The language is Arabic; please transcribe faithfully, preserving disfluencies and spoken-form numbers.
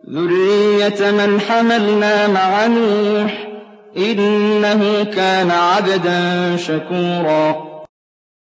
ذُرِّيَّةَ مَنْ حَمَلْنَا مَعَ نُوحٍ ۚ إِنَّهُ كَانَ عَبْدًا شَكُورًا